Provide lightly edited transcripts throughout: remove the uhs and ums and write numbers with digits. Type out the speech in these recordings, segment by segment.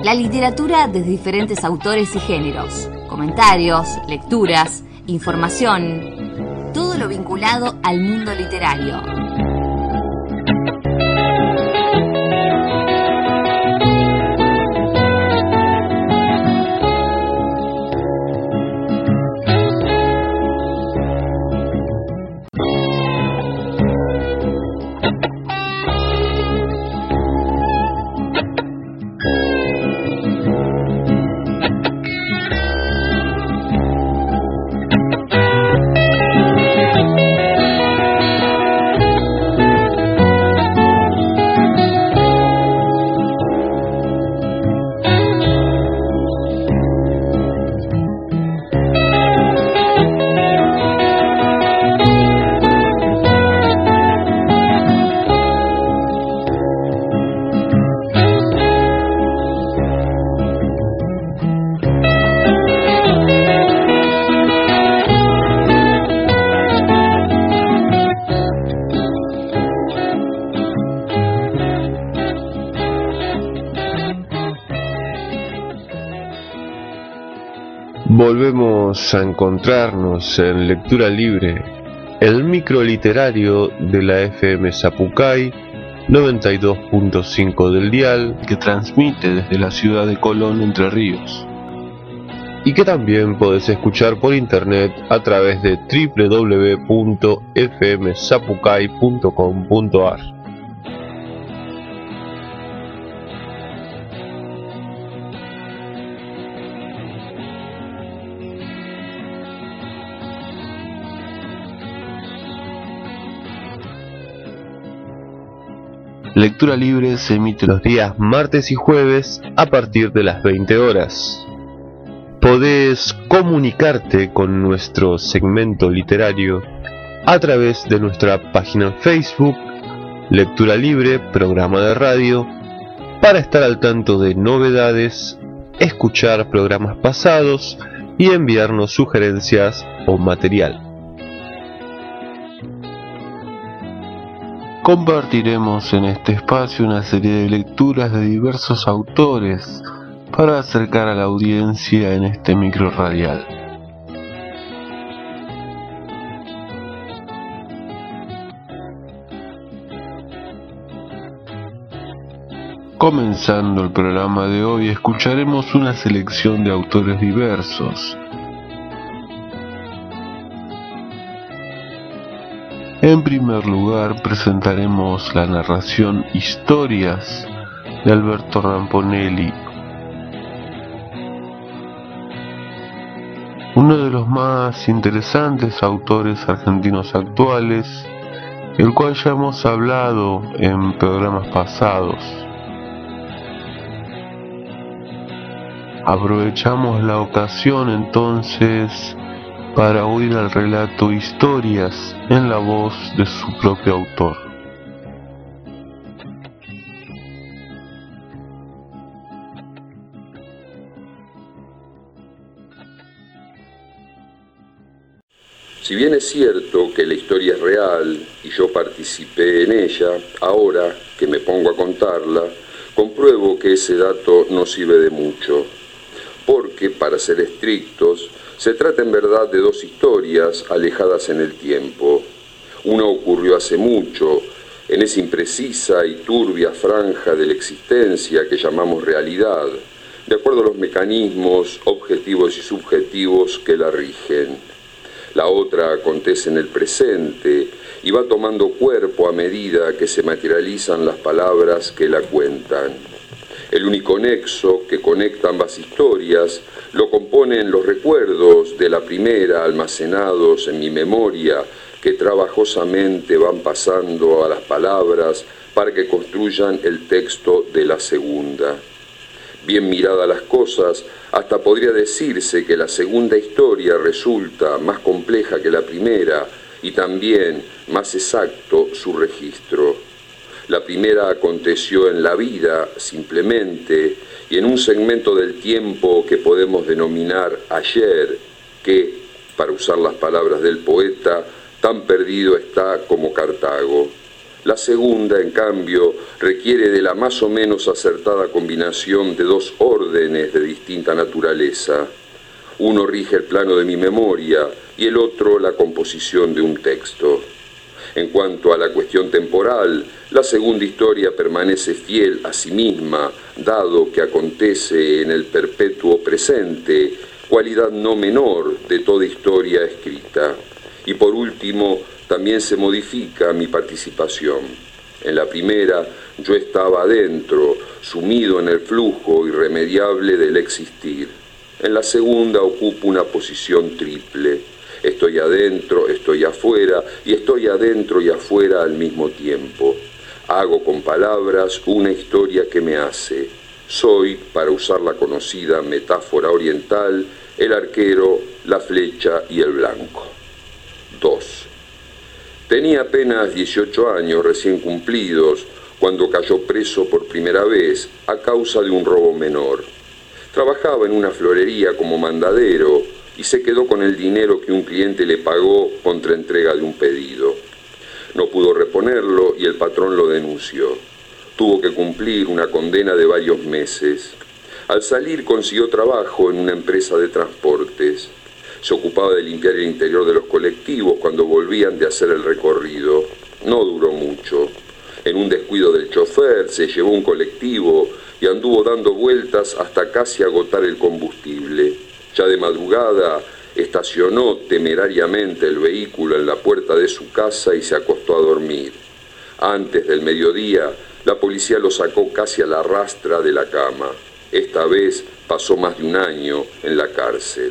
La literatura de diferentes autores y géneros, comentarios, lecturas, información, todo lo vinculado al mundo literario. Volvemos a encontrarnos en Lectura Libre, el micro literario de la FM Zapucay 92.5 del dial, que transmite desde la ciudad de Colón, Entre Ríos, y que también podés escuchar por internet a través de www.fmzapucay.com.ar. Lectura Libre se emite los días martes y jueves a partir de las 20 horas. Podés comunicarte con nuestro segmento literario a través de nuestra página en Facebook, Lectura Libre, programa de radio, para estar al tanto de novedades, escuchar programas pasados y enviarnos sugerencias o material. Compartiremos en este espacio una serie de lecturas de diversos autores para acercar a la audiencia en este micro radial. Comenzando el programa de hoy, escucharemos una selección de autores diversos. En primer lugar, presentaremos la narración Historias de Alberto Ramponelli, uno de los más interesantes autores argentinos actuales, el cual ya hemos hablado en programas pasados. Aprovechamos la ocasión entonces para oír el relato Historias en la voz de su propio autor. Si bien es cierto que la historia es real y yo participé en ella, ahora que me pongo a contarla, compruebo que ese dato no sirve de mucho, porque, para ser estrictos, se trata en verdad de dos historias alejadas en el tiempo. Una ocurrió hace mucho, en esa imprecisa y turbia franja de la existencia que llamamos realidad, de acuerdo a los mecanismos objetivos y subjetivos que la rigen. La otra acontece en el presente y va tomando cuerpo a medida que se materializan las palabras que la cuentan. El único nexo que conecta ambas historias lo componen los recuerdos de la primera almacenados en mi memoria, que trabajosamente van pasando a las palabras para que construyan el texto de la segunda. Bien miradas las cosas, hasta podría decirse que la segunda historia resulta más compleja que la primera y también más exacto su registro. La primera aconteció en la vida, simplemente, y en un segmento del tiempo que podemos denominar ayer, que, para usar las palabras del poeta, tan perdido está como Cartago. La segunda, en cambio, requiere de la más o menos acertada combinación de dos órdenes de distinta naturaleza. Uno rige el plano de mi memoria y el otro la composición de un texto. En cuanto a la cuestión temporal, la segunda historia permanece fiel a sí misma, dado que acontece en el perpetuo presente, cualidad no menor de toda historia escrita. Y por último, también se modifica mi participación. En la primera, yo estaba adentro, sumido en el flujo irremediable del existir. En la segunda ocupo una posición triple. Estoy adentro, estoy afuera, y estoy adentro y afuera al mismo tiempo. Hago con palabras una historia que me hace. Soy, para usar la conocida metáfora oriental, el arquero, la flecha y el blanco. 2. Tenía apenas 18 años recién cumplidos cuando cayó preso por primera vez a causa de un robo menor. Trabajaba en una florería como mandadero y se quedó con el dinero que un cliente le pagó contra entrega de un pedido. No pudo reponerlo y el patrón lo denunció. Tuvo que cumplir una condena de varios meses. Al salir consiguió trabajo en una empresa de transportes. Se ocupaba de limpiar el interior de los colectivos cuando volvían de hacer el recorrido. No duró mucho. En un descuido del chofer se llevó un colectivo y anduvo dando vueltas hasta casi agotar el combustible. Ya de madrugada estacionó temerariamente el vehículo en la puerta de su casa y se acostó a dormir. Antes del mediodía, la policía lo sacó casi a la rastra de la cama. Esta vez pasó más de un año en la cárcel.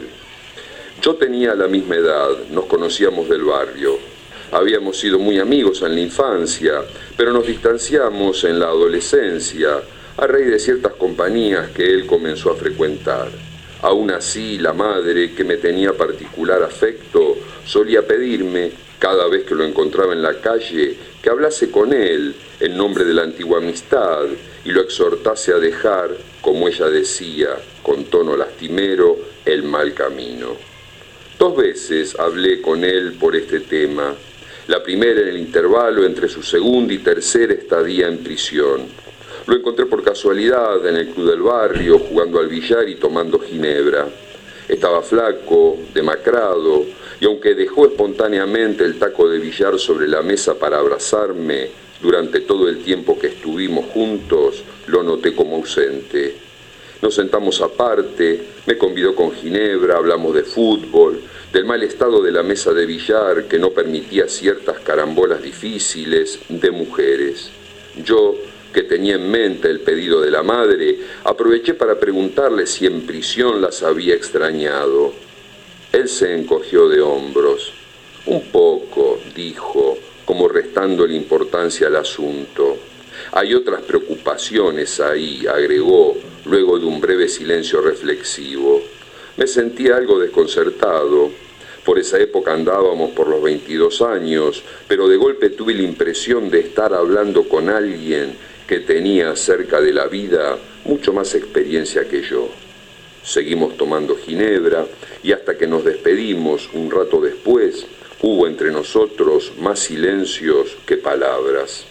Yo tenía la misma edad, nos conocíamos del barrio. Habíamos sido muy amigos en la infancia, pero nos distanciamos en la adolescencia a raíz de ciertas compañías que él comenzó a frecuentar. Aún así, la madre, que me tenía particular afecto, solía pedirme, cada vez que lo encontraba en la calle, que hablase con él en nombre de la antigua amistad y lo exhortase a dejar, como ella decía, con tono lastimero, el mal camino. 2 veces hablé con él por este tema. La primera en el intervalo entre su segunda y tercera estadía en prisión. Lo encontré por casualidad en el club del barrio, jugando al billar y tomando ginebra. Estaba flaco, demacrado, y aunque dejó espontáneamente el taco de billar sobre la mesa para abrazarme, durante todo el tiempo que estuvimos juntos, lo noté como ausente. Nos sentamos aparte, me convidó con ginebra, hablamos de fútbol, del mal estado de la mesa de billar que no permitía ciertas carambolas difíciles, de mujeres. Yo, que tenía en mente el pedido de la madre, aproveché para preguntarle si en prisión las había extrañado. Él se encogió de hombros. Un poco, dijo, como restándole importancia al asunto. Hay otras preocupaciones ahí, agregó, luego de un breve silencio reflexivo. Me sentía algo desconcertado. Por esa época andábamos por los 22 años, pero de golpe tuve la impresión de estar hablando con alguien que tenía acerca de la vida mucho más experiencia que yo. Seguimos tomando ginebra y hasta que nos despedimos un rato después, hubo entre nosotros más silencios que palabras.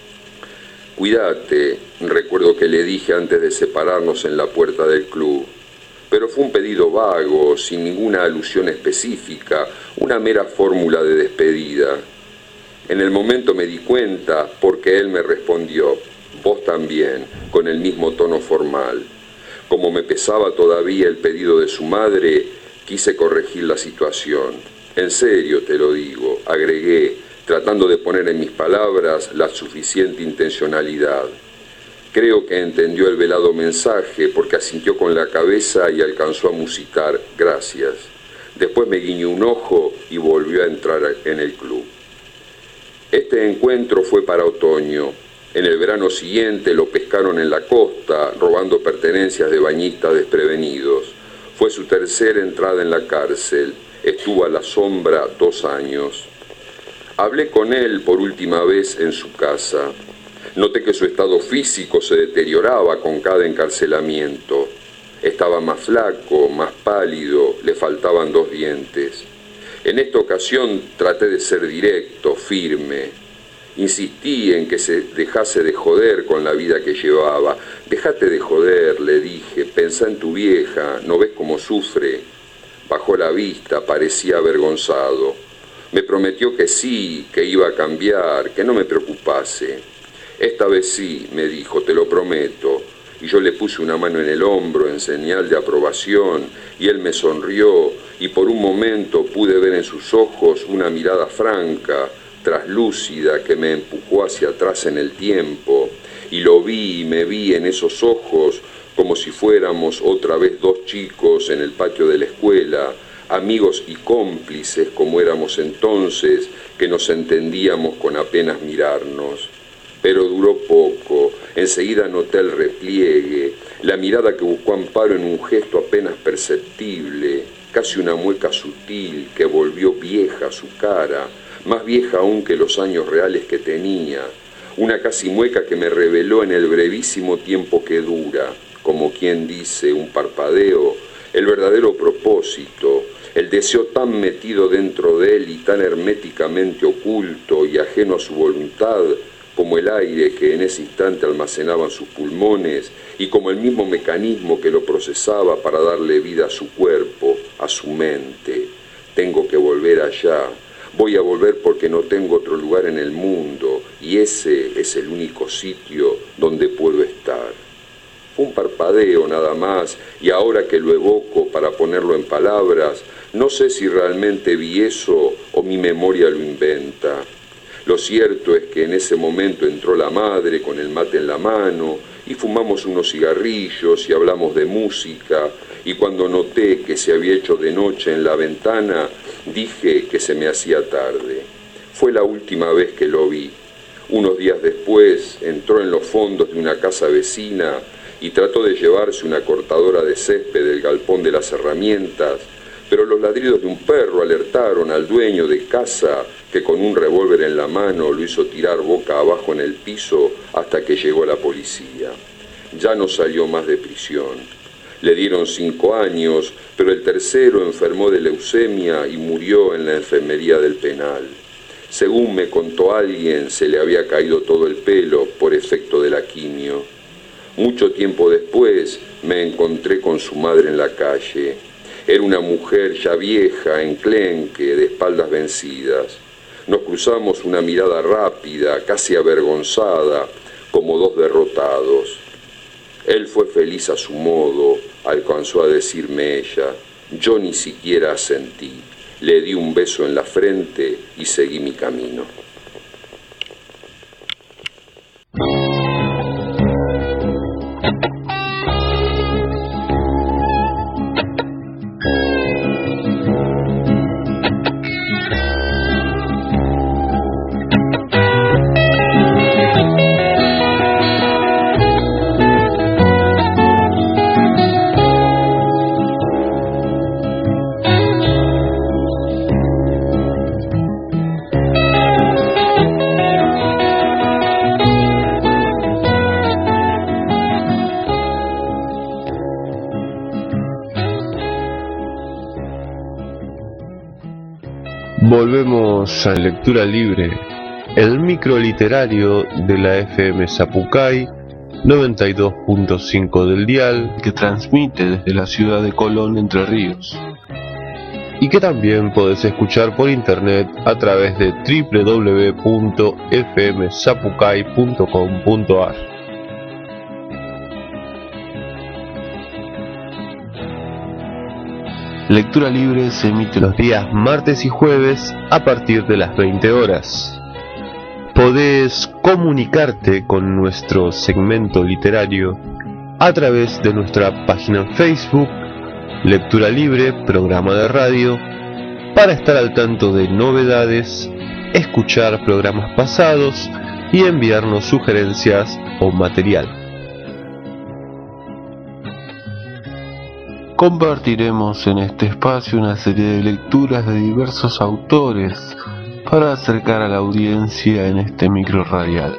Cuídate, recuerdo que le dije antes de separarnos en la puerta del club, pero fue un pedido vago, sin ninguna alusión específica, una mera fórmula de despedida. En el momento me di cuenta porque él me respondió, vos también, con el mismo tono formal. Como me pesaba todavía el pedido de su madre, quise corregir la situación. En serio te lo digo, agregué, tratando de poner en mis palabras la suficiente intencionalidad. Creo que entendió el velado mensaje porque asintió con la cabeza y alcanzó a musitar gracias. Después me guiñó un ojo y volvió a entrar en el club. Este encuentro fue para otoño. En el verano siguiente lo pescaron en la costa, robando pertenencias de bañistas desprevenidos. Fue su tercera entrada en la cárcel. Estuvo a la sombra 2 años. Hablé con él por última vez en su casa. Noté que su estado físico se deterioraba con cada encarcelamiento. Estaba más flaco, más pálido, le faltaban 2 dientes. En esta ocasión traté de ser directo, firme. Insistí en que se dejase de joder con la vida que llevaba. «Déjate de joder», le dije, «pensá en tu vieja, ¿no ves cómo sufre?» Bajó la vista, parecía avergonzado. Me prometió que sí, que iba a cambiar, que no me preocupase. «Esta vez sí», me dijo, «te lo prometo». Y yo le puse una mano en el hombro en señal de aprobación, y él me sonrió, y por un momento pude ver en sus ojos una mirada franca, traslúcida, que me empujó hacia atrás en el tiempo, y lo vi y me vi en esos ojos como si fuéramos otra vez dos chicos en el patio de la escuela, amigos y cómplices como éramos entonces, que nos entendíamos con apenas mirarnos. Pero duró poco, enseguida noté el repliegue, la mirada que buscó amparo en un gesto apenas perceptible, casi una mueca sutil que volvió vieja su cara, más vieja aún que los años reales que tenía, una casi mueca que me reveló en el brevísimo tiempo que dura, como quien dice, un parpadeo, el verdadero propósito, el deseo tan metido dentro de él y tan herméticamente oculto y ajeno a su voluntad, como el aire que en ese instante almacenaban sus pulmones y como el mismo mecanismo que lo procesaba para darle vida a su cuerpo, a su mente. Tengo que volver allá. Voy a volver porque no tengo otro lugar en el mundo y ese es el único sitio donde puedo estar. Fue un parpadeo nada más y ahora que lo evoco para ponerlo en palabras, no sé si realmente vi eso o mi memoria lo inventa. Lo cierto es que en ese momento entró la madre con el mate en la mano y fumamos unos cigarrillos y hablamos de música, y cuando noté que se había hecho de noche en la ventana, dije que se me hacía tarde. Fue la última vez que lo vi. Unos días después entró en los fondos de una casa vecina y trató de llevarse una cortadora de césped del galpón de las herramientas, pero los ladridos de un perro alertaron al dueño de casa, que con un revólver en la mano lo hizo tirar boca abajo en el piso hasta que llegó la policía. Ya no salió más de prisión. Le dieron 5 años, pero el tercero enfermó de leucemia y murió en la enfermería del penal. Según me contó alguien, se le había caído todo el pelo por efecto de la quimio. Mucho tiempo después me encontré con su madre en la calle. Era una mujer ya vieja, enclenque, de espaldas vencidas. Nos cruzamos una mirada rápida, casi avergonzada, como dos derrotados. Él fue feliz a su modo, alcanzó a decirme ella. Yo ni siquiera asentí. Le di un beso en la frente y seguí mi camino. Volvemos a Lectura Libre, el micro literario de la FM Zapucay 92.5 del dial, que transmite desde la ciudad de Colón, Entre Ríos, y que también podés escuchar por internet a través de www.fmzapucay.com.ar. Lectura Libre se emite los días martes y jueves a partir de las 20 horas. Podés comunicarte con nuestro segmento literario a través de nuestra página en Facebook, Lectura Libre, programa de radio, para estar al tanto de novedades, escuchar programas pasados y enviarnos sugerencias o material. Compartiremos en este espacio una serie de lecturas de diversos autores para acercar a la audiencia en este micro radial.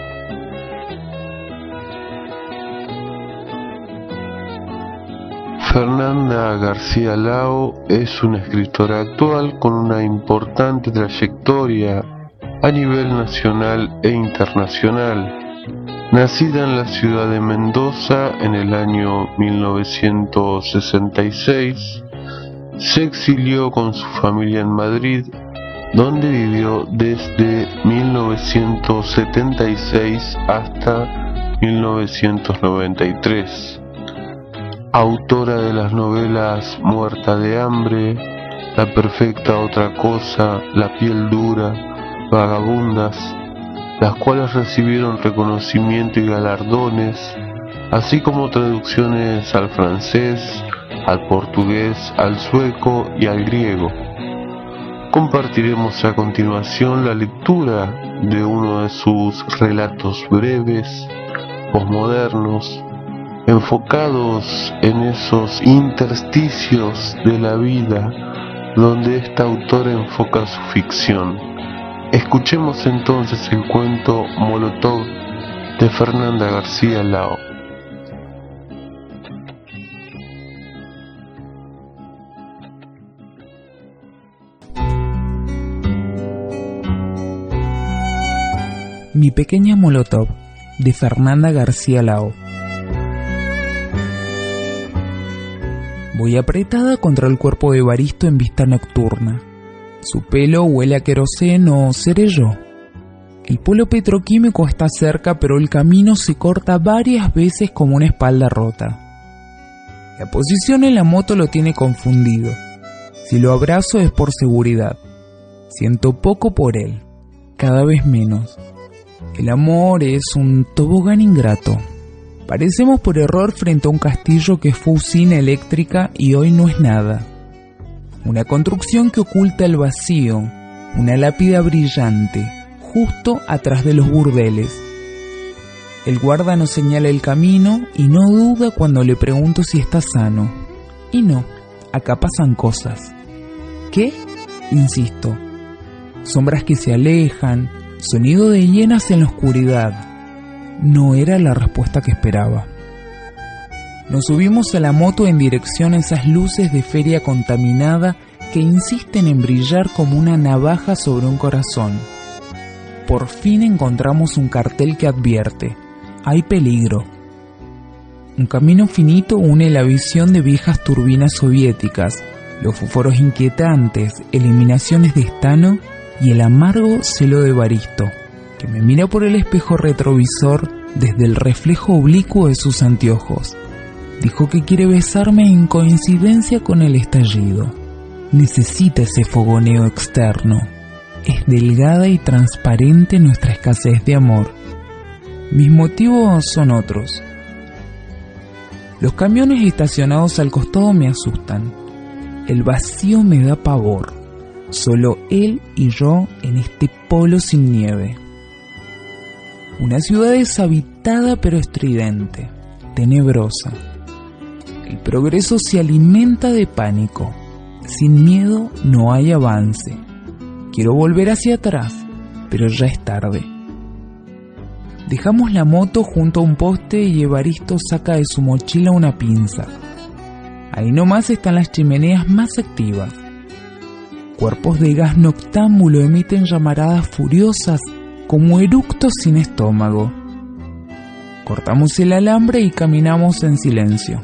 Fernanda García Lao es una escritora actual con una importante trayectoria a nivel nacional e internacional. Nacida en la ciudad de Mendoza en el año 1966, se exilió con su familia en Madrid, donde vivió desde 1976 hasta 1993. Autora de las novelas Muerta de hambre, La perfecta otra cosa, La piel dura, Vagabundas, las cuales recibieron reconocimiento y galardones, así como traducciones al francés, al portugués, al sueco y al griego. Compartiremos a continuación la lectura de uno de sus relatos breves, posmodernos, enfocados en esos intersticios de la vida donde esta autora enfoca su ficción. Escuchemos entonces el cuento Molotov de Fernanda García Lao. Mi pequeña Molotov de Fernanda García Lao. Voy apretada contra el cuerpo de Evaristo en vista nocturna. Su pelo huele a queroseno, seré yo. El polo petroquímico está cerca, pero el camino se corta varias veces como una espalda rota. La posición en la moto lo tiene confundido. Si lo abrazo es por seguridad. Siento poco por él, cada vez menos. El amor es un tobogán ingrato. Parecemos por error frente a un castillo que fue usina eléctrica y hoy no es nada. Una construcción que oculta el vacío, una lápida brillante, justo atrás de los burdeles. El guarda nos señala el camino y no duda cuando le pregunto si está sano. Y no, acá pasan cosas. ¿Qué? Insisto. Sombras que se alejan, sonido de hienas en la oscuridad. No era la respuesta que esperaba. Nos subimos a la moto en dirección a esas luces de feria contaminada que insisten en brillar como una navaja sobre un corazón. Por fin encontramos un cartel que advierte: hay peligro. Un camino finito une la visión de viejas turbinas soviéticas, los fósforos inquietantes, eliminaciones de estaño y el amargo celo de Evaristo, que me mira por el espejo retrovisor desde el reflejo oblicuo de sus anteojos. Dijo que quiere besarme en coincidencia con el estallido. Necesita ese fogoneo externo. Es delgada y transparente nuestra escasez de amor. Mis motivos son otros. Los camiones estacionados al costado me asustan. El vacío me da pavor. Solo él y yo en este polo sin nieve. Una ciudad deshabitada pero estridente, tenebrosa. El progreso se alimenta de pánico. Sin miedo no hay avance. Quiero volver hacia atrás, pero ya es tarde. Dejamos la moto junto a un poste y Evaristo saca de su mochila una pinza. Ahí nomás están las chimeneas más activas. Cuerpos de gas noctámbulo emiten llamaradas furiosas como eructos sin estómago. Cortamos el alambre y caminamos en silencio.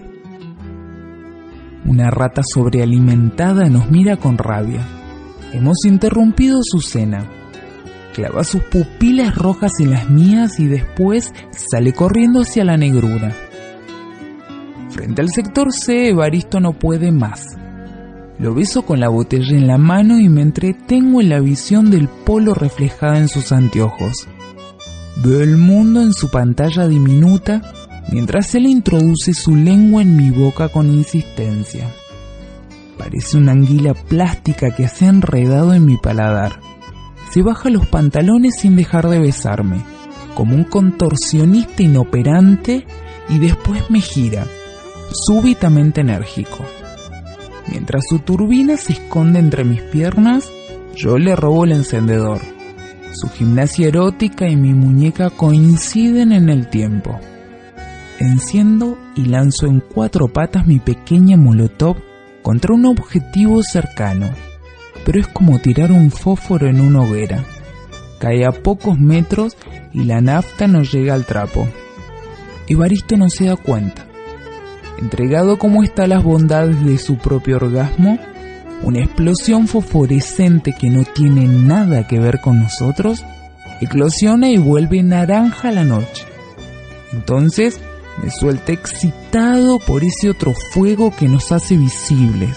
Una rata sobrealimentada nos mira con rabia. Hemos interrumpido su cena. Clava sus pupilas rojas en las mías y después sale corriendo hacia la negrura. Frente al sector C, Evaristo no puede más. Lo beso con la botella en la mano y me entretengo en la visión del polo reflejada en sus anteojos. Veo el mundo en su pantalla diminuta mientras él introduce su lengua en mi boca con insistencia. Parece una anguila plástica que se ha enredado en mi paladar. Se baja los pantalones sin dejar de besarme, como un contorsionista inoperante, y después me gira, súbitamente enérgico. Mientras su turbina se esconde entre mis piernas, yo le robo el encendedor. Su gimnasia erótica y mi muñeca coinciden en el tiempo. Enciendo y lanzo en 4 patas mi pequeña Molotov contra un objetivo cercano, pero es como tirar un fósforo en una hoguera. cae a pocos metros y la nafta no llega al trapo. Evaristo no se da cuenta. Entregado como está a las bondades de su propio orgasmo, una explosión fosforescente que no tiene nada que ver con nosotros, eclosiona y vuelve naranja la noche. Entonces me suelta excitado por ese otro fuego que nos hace visibles.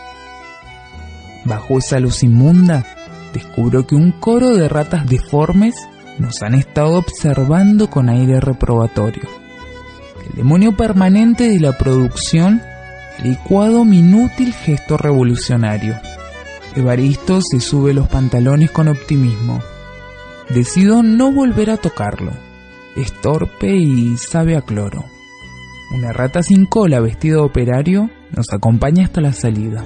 Bajo esa luz inmunda, descubro que un coro de ratas deformes nos han estado observando con aire reprobatorio. El demonio permanente de la producción ha licuado mi inútil gesto revolucionario. Evaristo se sube los pantalones con optimismo. Decido no volver a tocarlo. Es torpe y sabe a cloro. Una rata sin cola vestida de operario nos acompaña hasta la salida.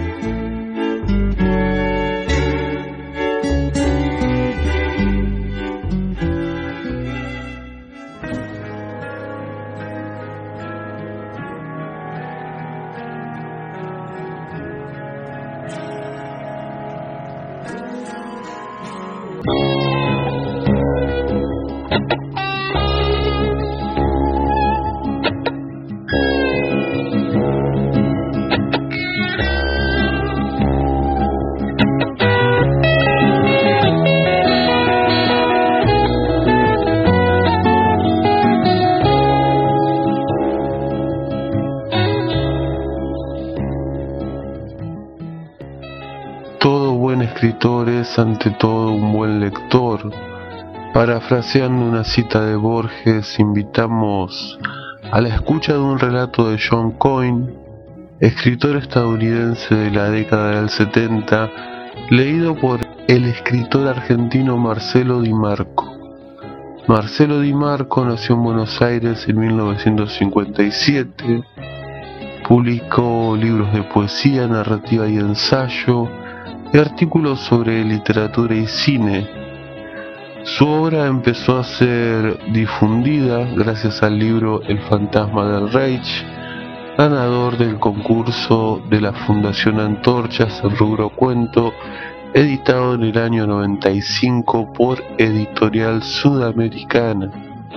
Escritor es ante todo un buen lector. Parafraseando una cita de Borges, invitamos a la escucha de un relato de John Coyne, escritor estadounidense de la década del 70, leído por el escritor argentino Marcelo Di Marco. Marcelo Di Marco nació en Buenos Aires en 1957, publicó libros de poesía, narrativa y ensayo, y artículos sobre literatura y cine. Su obra empezó a ser difundida gracias al libro El fantasma del Reich, ganador del concurso de la Fundación Antorchas en rubro cuento, editado en el año 95 por Editorial Sudamericana.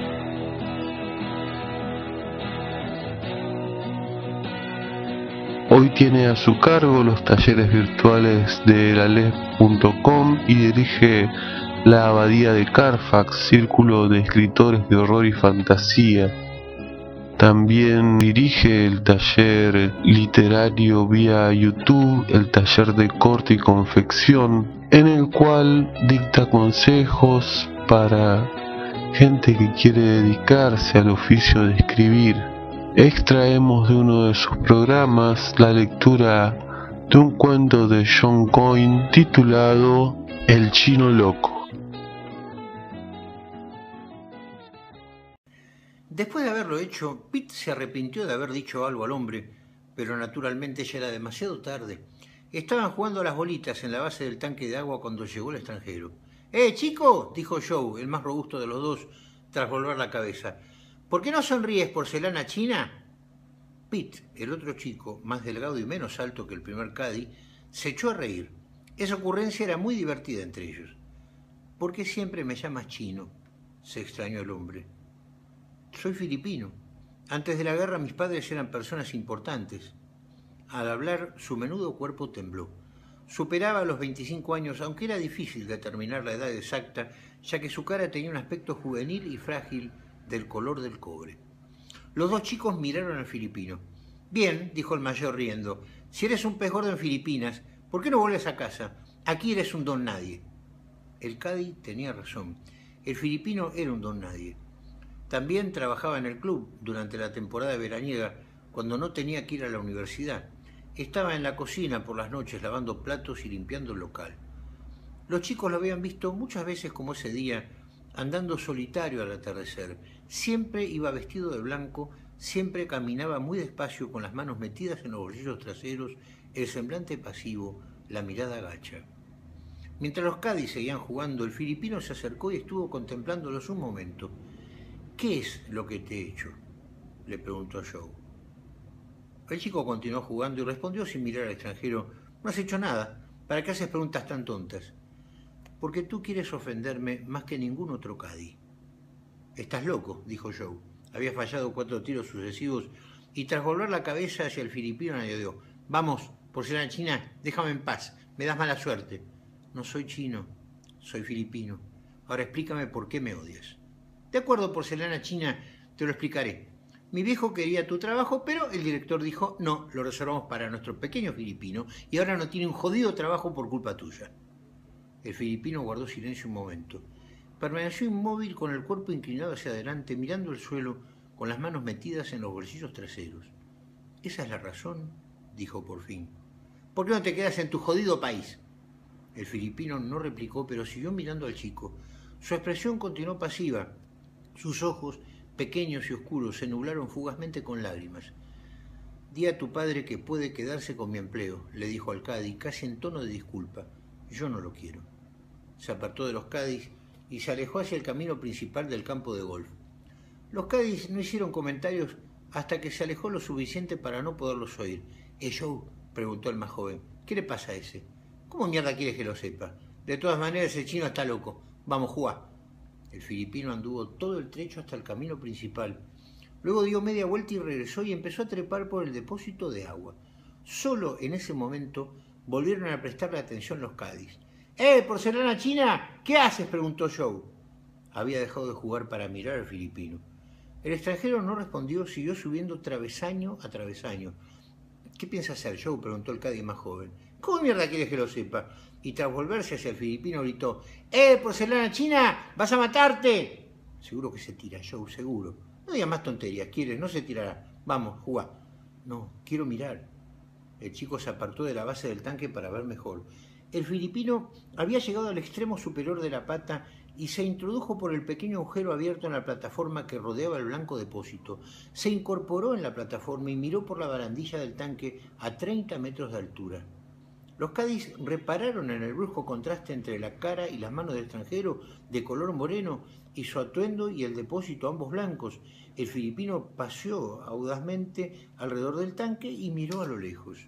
Hoy tiene a su cargo los talleres virtuales de lalef.com y dirige la Abadía de Carfax, círculo de escritores de horror y fantasía. También dirige el taller literario vía YouTube, el taller de corte y confección, en el cual dicta consejos para gente que quiere dedicarse al oficio de escribir. Extraemos de uno de sus programas la lectura de un cuento de John Coyne titulado El Chino Loco. Después de haberlo hecho, Pete se arrepintió de haber dicho algo al hombre, pero naturalmente ya era demasiado tarde. Estaban jugando a las bolitas en la base del tanque de agua cuando llegó el extranjero. Chico!, dijo Joe, el más robusto de los dos, tras volver la cabeza. ¿Por qué no sonríes, porcelana china? Pete, el otro chico, más delgado y menos alto que el primer caddy, se echó a reír. Esa ocurrencia era muy divertida entre ellos. ¿Por qué siempre me llamas chino?, se extrañó el hombre. Soy filipino. Antes de la guerra mis padres eran personas importantes. Al hablar, su menudo cuerpo tembló. Superaba los 25 años, aunque era difícil determinar la edad exacta, ya que su cara tenía un aspecto juvenil y frágil, del color del cobre. Los dos chicos miraron al filipino. Bien, dijo el mayor riendo, si eres un pez gordo en Filipinas, ¿por qué no vuelves a casa? Aquí eres un don nadie. El caddy tenía razón. El filipino era un don nadie. También trabajaba en el club durante la temporada veraniega, cuando no tenía que ir a la universidad. Estaba en la cocina por las noches lavando platos y limpiando el local. Los chicos lo habían visto muchas veces como ese día, andando solitario al atardecer. Siempre iba vestido de blanco, siempre caminaba muy despacio con las manos metidas en los bolsillos traseros, el semblante pasivo, la mirada gacha. Mientras los caddies seguían jugando, el filipino se acercó y estuvo contemplándolos un momento. ¿Qué es lo que te he hecho?, le preguntó a Joe. El chico continuó jugando y respondió sin mirar al extranjero. No has hecho nada. ¿Para qué haces preguntas tan tontas? porque tú quieres ofenderme más que ningún otro cadí. Estás loco, dijo Joe. Había fallado 4 tiros sucesivos y tras volver la cabeza hacia el filipino añadió: vamos, porcelana china, déjame en paz, me das mala suerte. No soy chino, soy filipino. Ahora explícame por qué me odias. De acuerdo, porcelana china, te lo explicaré. Mi viejo quería tu trabajo, pero el director dijo: no, lo reservamos para nuestro pequeño filipino y ahora no tiene un jodido trabajo por culpa tuya. El filipino guardó silencio un momento. Permaneció inmóvil con el cuerpo inclinado hacia adelante, mirando el suelo, con las manos metidas en los bolsillos traseros. ¿Esa es la razón?, dijo por fin. ¿Por qué no te quedas en tu jodido país? El filipino no replicó, pero siguió mirando al chico. Su expresión continuó pasiva. Sus ojos, pequeños y oscuros, se nublaron fugazmente con lágrimas. Di a tu padre que puede quedarse con mi empleo, le dijo al cadí, casi en tono de disculpa. Yo no lo quiero. Se apartó de los cadís y se alejó hacia el camino principal del campo de golf. Los cadís no hicieron comentarios hasta que se alejó lo suficiente para no poderlos oír. Joe, preguntó el más joven, ¿qué le pasa a ese? ¿Cómo mierda quieres que lo sepa? De todas maneras, el chino está loco. Vamos, jugá. El filipino anduvo todo el trecho hasta el camino principal. Luego dio media vuelta y regresó y empezó a trepar por el depósito de agua. Solo en ese momento volvieron a prestarle atención los cadís. Porcelana china, ¿qué haces?, preguntó Joe. Había dejado de jugar para mirar al filipino. El extranjero no respondió, siguió subiendo travesaño a travesaño. ¿Qué piensa hacer, Joe?, preguntó el cadí más joven. ¿Cómo mierda quieres que lo sepa? Y tras volverse hacia el filipino gritó: porcelana china, vas a matarte. Seguro que se tira, Joe, seguro. No digas más tonterías, ¿quieres? No se tirará. Vamos, jugá. No, quiero mirar. El chico se apartó de la base del tanque para ver mejor. El filipino había llegado al extremo superior de la pata y se introdujo por el pequeño agujero abierto en la plataforma que rodeaba el blanco depósito. Se incorporó en la plataforma y miró por la barandilla del tanque a 30 metros de altura. Los cadís repararon en el brusco contraste entre la cara y las manos del extranjero de color moreno y su atuendo y el depósito ambos blancos. El filipino paseó audazmente alrededor del tanque y miró a lo lejos.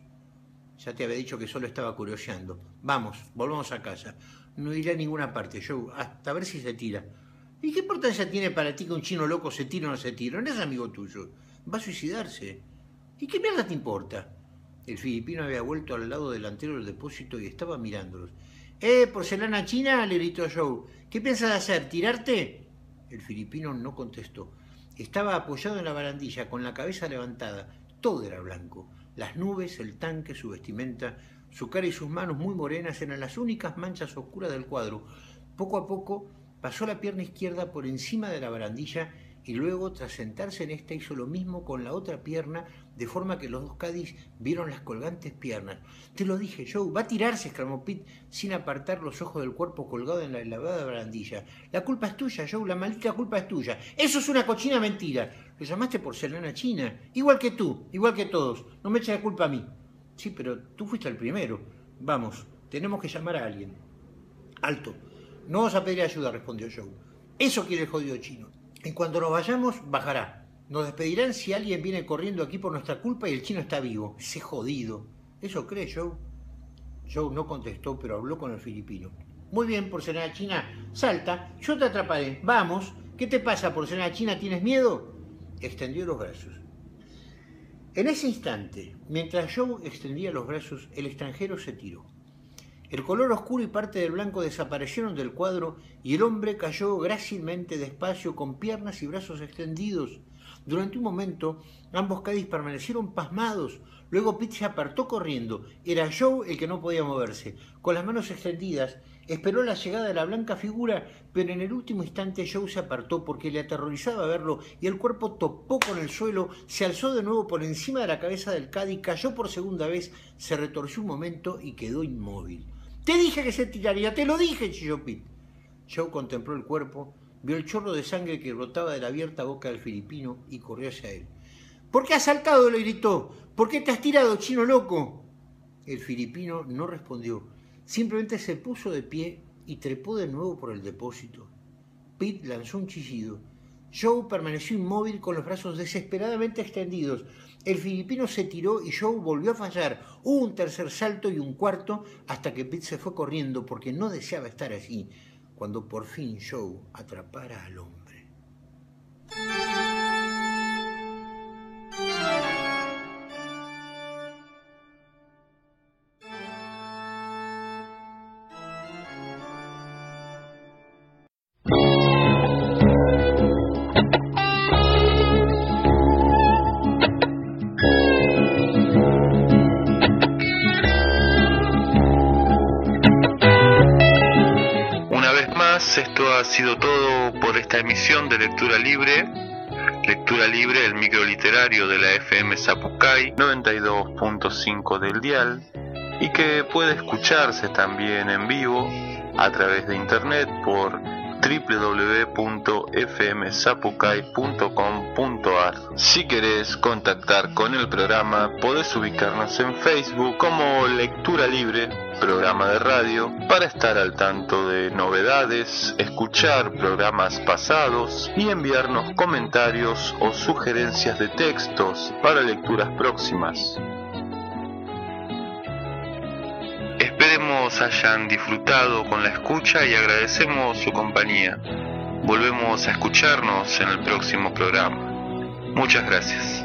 Ya te había dicho que solo estaba curioseando. Vamos, volvamos a casa. No iré a ninguna parte, Joe, hasta ver si se tira. ¿Y qué importancia tiene para ti que un chino loco se tire o no se tire? No es amigo tuyo. Va a suicidarse. ¿Y qué mierda te importa? El filipino había vuelto al lado delantero del depósito y estaba mirándolos. Porcelana china, le gritó Joe. ¿Qué piensas hacer? ¿Tirarte? El filipino no contestó. Estaba apoyado en la barandilla, con la cabeza levantada. Todo era blanco. Las nubes, el tanque, su vestimenta, su cara y sus manos muy morenas eran las únicas manchas oscuras del cuadro. Poco a poco pasó la pierna izquierda por encima de la barandilla y luego, tras sentarse en esta, hizo lo mismo con la otra pierna, de forma que los dos cadís vieron las colgantes piernas. Te lo dije, Joe, va a tirarse, exclamó Pete, sin apartar los ojos del cuerpo colgado en la lavada barandilla. La culpa es tuya, Joe, la maldita culpa es tuya. Eso es una cochina mentira. Lo llamaste porcelana china, igual que tú, igual que todos. No me eches la culpa a mí. Sí, pero tú fuiste el primero. Vamos, tenemos que llamar a alguien. Alto. No vamos a pedir ayuda, respondió Joe. Eso quiere el jodido chino. En cuanto nos vayamos, bajará. Nos despedirán si alguien viene corriendo aquí por nuestra culpa y el chino está vivo. Ese jodido. ¿Eso cree, Joe? Joe no contestó, pero habló con el filipino. Muy bien, porcelana china. Salta, yo te atraparé. Vamos. ¿Qué te pasa, porcelana china? ¿Tienes miedo? Extendió los brazos. En ese instante, mientras Joe extendía los brazos, el extranjero se tiró. El color oscuro y parte del blanco desaparecieron del cuadro y el hombre cayó grácilmente despacio con piernas y brazos extendidos. Durante un momento, ambos cadís permanecieron pasmados. Luego Pete se apartó corriendo. Era Joe el que no podía moverse. Con las manos extendidas, esperó la llegada de la blanca figura, pero en el último instante Joe se apartó porque le aterrorizaba verlo y el cuerpo topó con el suelo, se alzó de nuevo por encima de la cabeza del cadí, cayó por segunda vez, se retorció un momento y quedó inmóvil. Te dije que se tiraría, te lo dije, chilló Pete. Joe contempló el cuerpo, vio el chorro de sangre que brotaba de la abierta boca del filipino y corrió hacia él. ¿Por qué has saltado?, le gritó. ¿Por qué te has tirado, chino loco? El filipino no respondió. Simplemente se puso de pie y trepó de nuevo por el depósito. Pete lanzó un chillido. Joe permaneció inmóvil con los brazos desesperadamente extendidos. El filipino se tiró y Joe volvió a fallar. Hubo un tercer salto y un cuarto hasta que Pete se fue corriendo porque no deseaba estar allí. Cuando por fin Joe atrapara al hombre. Esto ha sido todo por esta emisión de Lectura Libre, el micro literario de la FM Zapucay 92.5 del dial, y que puede escucharse también en vivo a través de internet por www.fmzapucay.com.ar. Si querés contactar con el programa, podés ubicarnos en Facebook como Lectura Libre, programa de radio, para estar al tanto de novedades, escuchar programas pasados y enviarnos comentarios o sugerencias de textos para lecturas próximas. Esperemos hayan disfrutado con la escucha y agradecemos su compañía. Volvemos a escucharnos en el próximo programa. Muchas gracias.